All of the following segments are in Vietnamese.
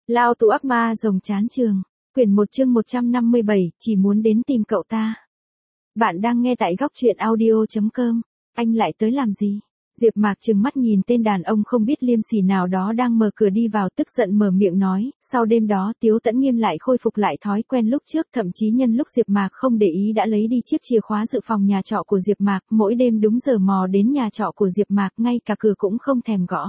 Lao tù ác ma rồng chán trường. Quyển 1 chương 157, chỉ muốn đến tìm cậu ta. Bạn đang nghe tại góc truyện audio.com. Anh lại tới làm gì? Diệp Mạc trừng mắt nhìn tên đàn ông không biết liêm sỉ nào đó đang mở cửa đi vào, tức giận mở miệng nói. Sau đêm đó Tiếu Tẫn Nghiêm lại khôi phục lại thói quen lúc trước, thậm chí nhân lúc Diệp Mạc không để ý đã lấy đi chiếc chìa khóa dự phòng nhà trọ của Diệp Mạc, mỗi đêm đúng giờ mò đến nhà trọ của Diệp Mạc, ngay cả cửa cũng không thèm gõ.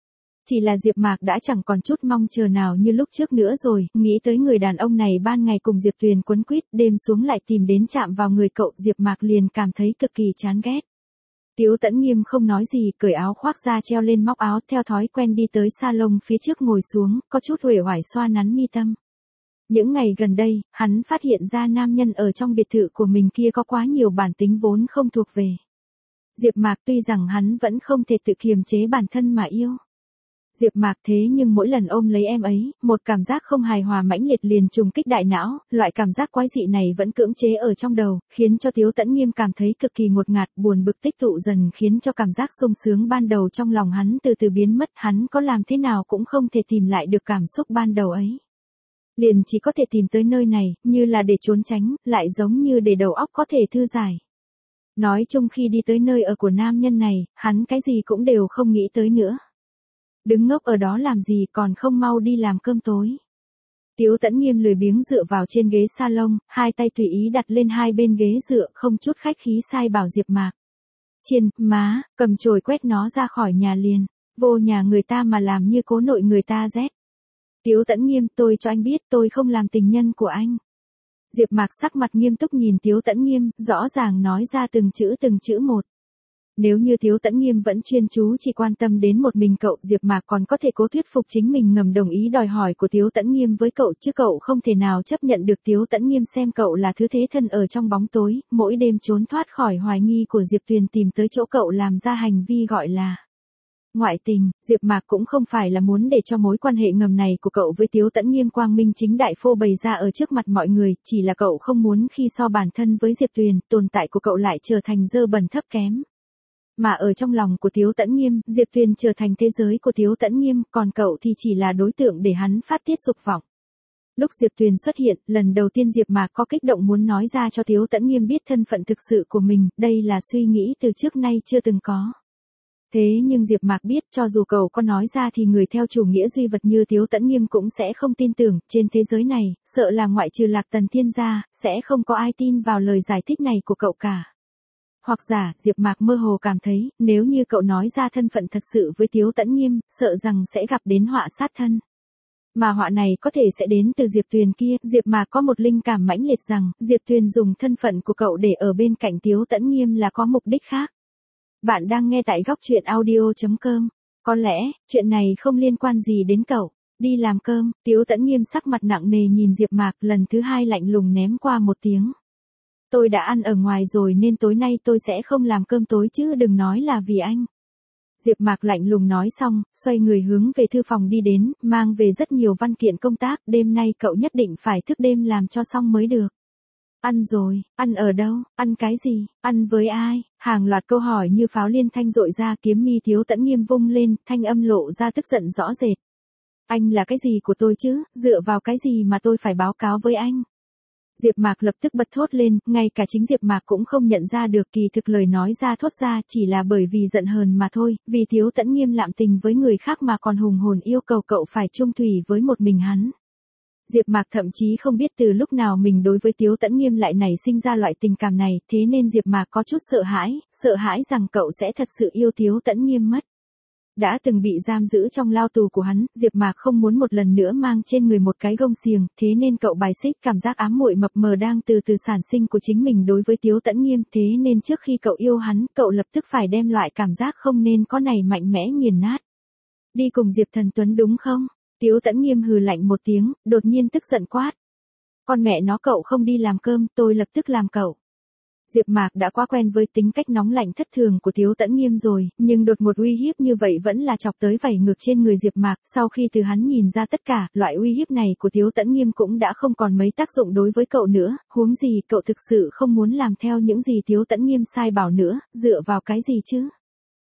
Chỉ là Diệp Mạc đã chẳng còn chút mong chờ nào như lúc trước nữa rồi, nghĩ tới người đàn ông này ban ngày cùng Diệp Tuyền quấn quýt, đêm xuống lại tìm đến chạm vào người cậu, Diệp Mạc liền cảm thấy cực kỳ chán ghét. Tiếu Tẫn Nghiêm không nói gì, cởi áo khoác ra treo lên móc áo, theo thói quen đi tới salon phía trước ngồi xuống, có chút uể oải xoa nắn mi tâm. Những ngày gần đây, hắn phát hiện ra nam nhân ở trong biệt thự của mình kia có quá nhiều bản tính vốn không thuộc về Diệp Mạc, tuy rằng hắn vẫn không thể tự kiềm chế bản thân mà yêu Diệp Mạc, thế nhưng mỗi lần ôm lấy em ấy, một cảm giác không hài hòa mãnh liệt liền trùng kích đại não, loại cảm giác quái dị này vẫn cưỡng chế ở trong đầu, khiến cho Tiếu Tẫn Nghiêm cảm thấy cực kỳ ngột ngạt, buồn bực tích tụ dần, khiến cho cảm giác sung sướng ban đầu trong lòng hắn từ từ biến mất, hắn có làm thế nào cũng không thể tìm lại được cảm xúc ban đầu ấy. Liền chỉ có thể tìm tới nơi này, như là để trốn tránh, lại giống như để đầu óc có thể thư giải. Nói chung khi đi tới nơi ở của nam nhân này, hắn cái gì cũng đều không nghĩ tới nữa. Đứng ngốc ở đó làm gì, còn không mau đi làm cơm tối. Tiếu Tẫn Nghiêm lười biếng dựa vào trên ghế salon, hai tay tùy ý đặt lên hai bên ghế dựa, không chút khách khí sai bảo Diệp Mạc. Chiên, má, cầm chổi quét nó ra khỏi nhà liền, vô nhà người ta mà làm như cố nội người ta rét. Tiếu Tẫn Nghiêm, tôi cho anh biết tôi không làm tình nhân của anh. Diệp Mạc sắc mặt nghiêm túc nhìn Tiếu Tẫn Nghiêm, rõ ràng nói ra từng chữ một. Nếu như Tiếu Tẫn Nghiêm vẫn chuyên chú chỉ quan tâm đến một mình cậu, Diệp Mạc còn có thể cố thuyết phục chính mình ngầm đồng ý đòi hỏi của Tiếu Tẫn Nghiêm với cậu, chứ cậu không thể nào chấp nhận được Tiếu Tẫn Nghiêm xem cậu là thứ thế thân ở trong bóng tối, mỗi đêm trốn thoát khỏi hoài nghi của Diệp Tuyền tìm tới chỗ cậu làm ra hành vi gọi là ngoại tình. Diệp Mạc cũng không phải là muốn để cho mối quan hệ ngầm này của cậu với Tiếu Tẫn Nghiêm quang minh chính đại phô bày ra ở trước mặt mọi người, chỉ là cậu không muốn khi so bản thân với Diệp Tuyền, tồn tại của cậu lại trở thành dơ bẩn thấp kém. Mà ở trong lòng của Tiếu Tẫn Nghiêm, Diệp Tuyền trở thành thế giới của Tiếu Tẫn Nghiêm, còn cậu thì chỉ là đối tượng để hắn phát tiết dục vọng. Lúc Diệp Tuyền xuất hiện, lần đầu tiên Diệp Mạc có kích động muốn nói ra cho Tiếu Tẫn Nghiêm biết thân phận thực sự của mình, đây là suy nghĩ từ trước nay chưa từng có. Thế nhưng Diệp Mạc biết cho dù cậu có nói ra thì người theo chủ nghĩa duy vật như Tiếu Tẫn Nghiêm cũng sẽ không tin tưởng, trên thế giới này, sợ là ngoại trừ Lạc Tần Thiên gia, sẽ không có ai tin vào lời giải thích này của cậu cả. Hoặc giả, Diệp Mạc mơ hồ cảm thấy, nếu như cậu nói ra thân phận thật sự với Tiếu Tẫn Nghiêm, sợ rằng sẽ gặp đến họa sát thân. Mà họa này có thể sẽ đến từ Diệp Tuyền kia, Diệp Mạc có một linh cảm mãnh liệt rằng, Diệp Tuyền dùng thân phận của cậu để ở bên cạnh Tiếu Tẫn Nghiêm là có mục đích khác. Bạn đang nghe tại góc truyện audio.com. Có lẽ, chuyện này không liên quan gì đến cậu. Đi làm cơm, Tiếu Tẫn Nghiêm sắc mặt nặng nề nhìn Diệp Mạc, lần thứ hai lạnh lùng ném qua một tiếng. Tôi đã ăn ở ngoài rồi nên tối nay tôi sẽ không làm cơm tối chứ đừng nói là vì anh. Diệp Mạc lạnh lùng nói xong, xoay người hướng về thư phòng đi đến, mang về rất nhiều văn kiện công tác, đêm nay cậu nhất định phải thức đêm làm cho xong mới được. Ăn rồi, ăn ở đâu, ăn cái gì, ăn với ai? Hàng loạt câu hỏi như pháo liên thanh dội ra, kiếm mi Tiếu Tẫn Nghiêm vung lên, thanh âm lộ ra tức giận rõ rệt. Anh là cái gì của tôi chứ, dựa vào cái gì mà tôi phải báo cáo với anh? Diệp Mạc lập tức bật thốt lên, ngay cả chính Diệp Mạc cũng không nhận ra được kỳ thực lời nói ra thốt ra chỉ là bởi vì giận hờn mà thôi, vì Tiếu Tẫn Nghiêm lạm tình với người khác mà còn hùng hồn yêu cầu cậu phải chung thủy với một mình hắn. Diệp Mạc thậm chí không biết từ lúc nào mình đối với Tiếu Tẫn Nghiêm lại nảy sinh ra loại tình cảm này, thế nên Diệp Mạc có chút sợ hãi rằng cậu sẽ thật sự yêu Tiếu Tẫn Nghiêm mất. Đã từng bị giam giữ trong lao tù của hắn, Diệp Mạc không muốn một lần nữa mang trên người một cái gông xiềng, thế nên cậu bài xích cảm giác ám muội mập mờ đang từ từ sản sinh của chính mình đối với Tiếu Tẫn Nghiêm, thế nên trước khi cậu yêu hắn, cậu lập tức phải đem loại cảm giác không nên có này mạnh mẽ nghiền nát. Đi cùng Diệp Thần Tuấn đúng không? Tiếu Tẫn Nghiêm hừ lạnh một tiếng, đột nhiên tức giận quát. Con mẹ nó, cậu không đi làm cơm, tôi lập tức làm cậu. Diệp Mạc đã quá quen với tính cách nóng lạnh thất thường của Tiếu Tẫn Nghiêm rồi, nhưng đột ngột uy hiếp như vậy vẫn là chọc tới vảy ngược trên người Diệp Mạc, sau khi từ hắn nhìn ra tất cả, loại uy hiếp này của Tiếu Tẫn Nghiêm cũng đã không còn mấy tác dụng đối với cậu nữa, huống gì cậu thực sự không muốn làm theo những gì Tiếu Tẫn Nghiêm sai bảo nữa, dựa vào cái gì chứ?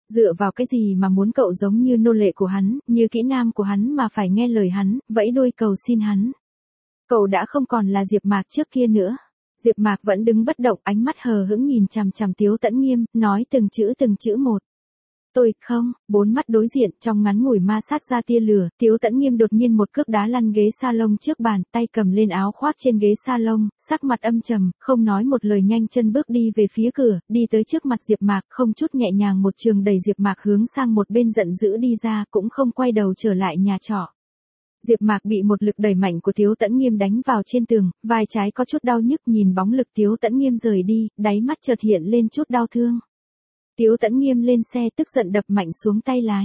Dựa vào cái gì mà muốn cậu giống như nô lệ của hắn, như kỹ nam của hắn mà phải nghe lời hắn, vẫy đuôi cầu xin hắn. Cậu đã không còn là Diệp Mạc trước kia nữa. Diệp Mạc vẫn đứng bất động, ánh mắt hờ hững nhìn chằm chằm Tiếu Tẫn Nghiêm, nói từng chữ một. Tôi không, bốn mắt đối diện, trong ngắn ngủi ma sát ra tia lửa, Tiếu Tẫn Nghiêm đột nhiên một cước đá lăn ghế salon trước bàn, tay cầm lên áo khoác trên ghế salon, sắc mặt âm trầm, không nói một lời nhanh chân bước đi về phía cửa, đi tới trước mặt Diệp Mạc, không chút nhẹ nhàng một trường đẩy Diệp Mạc hướng sang một bên giận dữ đi ra, cũng không quay đầu trở lại nhà trọ. Diệp Mạc bị một lực đẩy mạnh của Tiếu Tẫn Nghiêm đánh vào trên tường, vai trái có chút đau nhức, nhìn bóng lực Tiếu Tẫn Nghiêm rời đi, đáy mắt chợt hiện lên chút đau thương. Tiếu Tẫn Nghiêm lên xe tức giận đập mạnh xuống tay lái.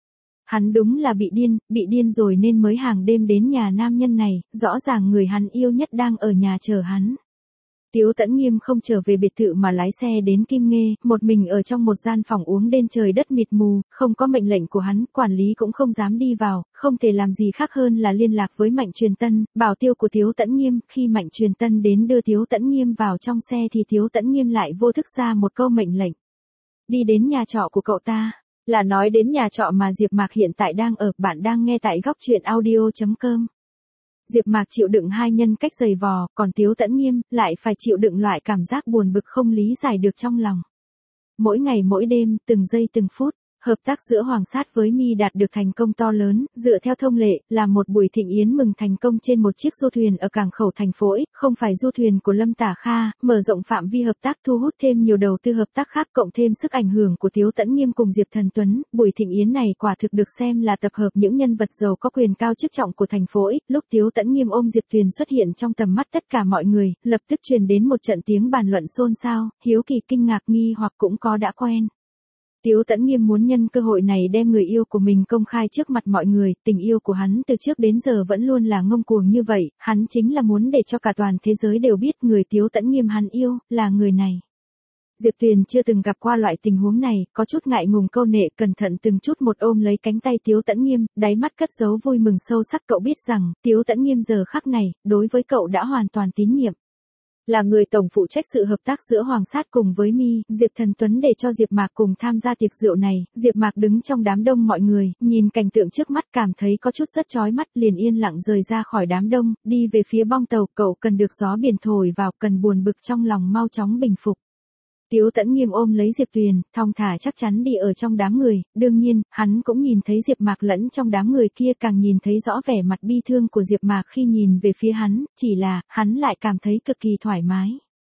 Hắn đúng là bị điên rồi nên mới hàng đêm đến nhà nam nhân này, rõ ràng người hắn yêu nhất đang ở nhà chờ hắn. Tiếu Tẫn Nghiêm không trở về biệt thự mà lái xe đến Kim Nghê, một mình ở trong một gian phòng uống đến trời đất mịt mù, không có mệnh lệnh của hắn, quản lý cũng không dám đi vào, không thể làm gì khác hơn là liên lạc với Mạnh Truyền Tân, bảo tiêu của Tiếu Tẫn Nghiêm, khi Mạnh Truyền Tân đến đưa Tiếu Tẫn Nghiêm vào trong xe thì Tiếu Tẫn Nghiêm lại vô thức ra một câu mệnh lệnh. Đi đến nhà trọ của cậu ta, là nói đến nhà trọ mà Diệp Mạc hiện tại đang ở, bạn đang nghe tại góc truyện audio.com. Diệp Mạc chịu đựng hai nhân cách giày vò, còn Tiếu Tẫn Nghiêm lại phải chịu đựng loại cảm giác buồn bực không lý giải được trong lòng. Mỗi ngày mỗi đêm, từng giây từng phút, hợp tác giữa Hoàng Sát với Mi đạt được thành công to lớn, dựa theo thông lệ, là một buổi thịnh yến mừng thành công trên một chiếc du thuyền ở cảng khẩu thành phố X, không phải du thuyền của Lâm Tả Kha, mở rộng phạm vi hợp tác thu hút thêm nhiều đầu tư hợp tác khác cộng thêm sức ảnh hưởng của Tiếu Tẫn Nghiêm cùng Diệp Thần Tuấn, buổi thịnh yến này quả thực được xem là tập hợp những nhân vật giàu có quyền cao chức trọng của thành phố X, lúc Tiếu Tẫn Nghiêm ôm Diệp Tuyền xuất hiện trong tầm mắt tất cả mọi người, lập tức truyền đến một trận tiếng bàn luận xôn xao, hiếu kỳ kinh ngạc nghi hoặc cũng có đã quen. Tiếu Tẫn Nghiêm muốn nhân cơ hội này đem người yêu của mình công khai trước mặt mọi người, tình yêu của hắn từ trước đến giờ vẫn luôn là ngông cuồng như vậy, hắn chính là muốn để cho cả toàn thế giới đều biết người Tiếu Tẫn Nghiêm hắn yêu, là người này. Diệp Tuyền chưa từng gặp qua loại tình huống này, có chút ngại ngùng câu nệ, cẩn thận từng chút một ôm lấy cánh tay Tiếu Tẫn Nghiêm, đáy mắt cất giấu vui mừng sâu sắc, cậu biết rằng, Tiếu Tẫn Nghiêm giờ khắc này, đối với cậu đã hoàn toàn tín nhiệm. Là người tổng phụ trách sự hợp tác giữa Hoàng Sát cùng với Mi, Diệp Thần Tuấn để cho Diệp Mạc cùng tham gia tiệc rượu này, Diệp Mạc đứng trong đám đông mọi người, nhìn cảnh tượng trước mắt cảm thấy có chút rất chói mắt, liền yên lặng rời ra khỏi đám đông, đi về phía bong tàu, cậu cần được gió biển thổi vào, cần buồn bực trong lòng mau chóng bình phục. Tiếu Tẫn Nghiêm ôm lấy Diệp Tuyền, thong thả chắc chắn đi ở trong đám người, đương nhiên, hắn cũng nhìn thấy Diệp Mạc lẫn trong đám người kia, càng nhìn thấy rõ vẻ mặt bi thương của Diệp Mạc khi nhìn về phía hắn, chỉ là, hắn lại cảm thấy cực kỳ thoải mái.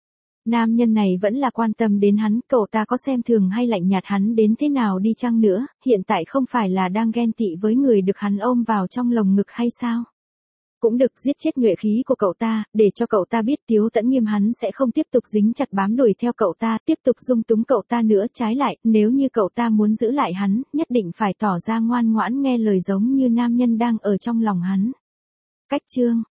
Nam nhân này vẫn là quan tâm đến hắn, cậu ta có xem thường hay lạnh nhạt hắn đến thế nào đi chăng nữa, hiện tại không phải là đang ghen tị với người được hắn ôm vào trong lồng ngực hay sao? Cũng được giết chết nhuệ khí của cậu ta, để cho cậu ta biết Tiếu Tẫn Nghiêm hắn sẽ không tiếp tục dính chặt bám đuổi theo cậu ta, tiếp tục dung túng cậu ta nữa, trái lại, nếu như cậu ta muốn giữ lại hắn, nhất định phải tỏ ra ngoan ngoãn nghe lời giống như nam nhân đang ở trong lòng hắn. Cách chương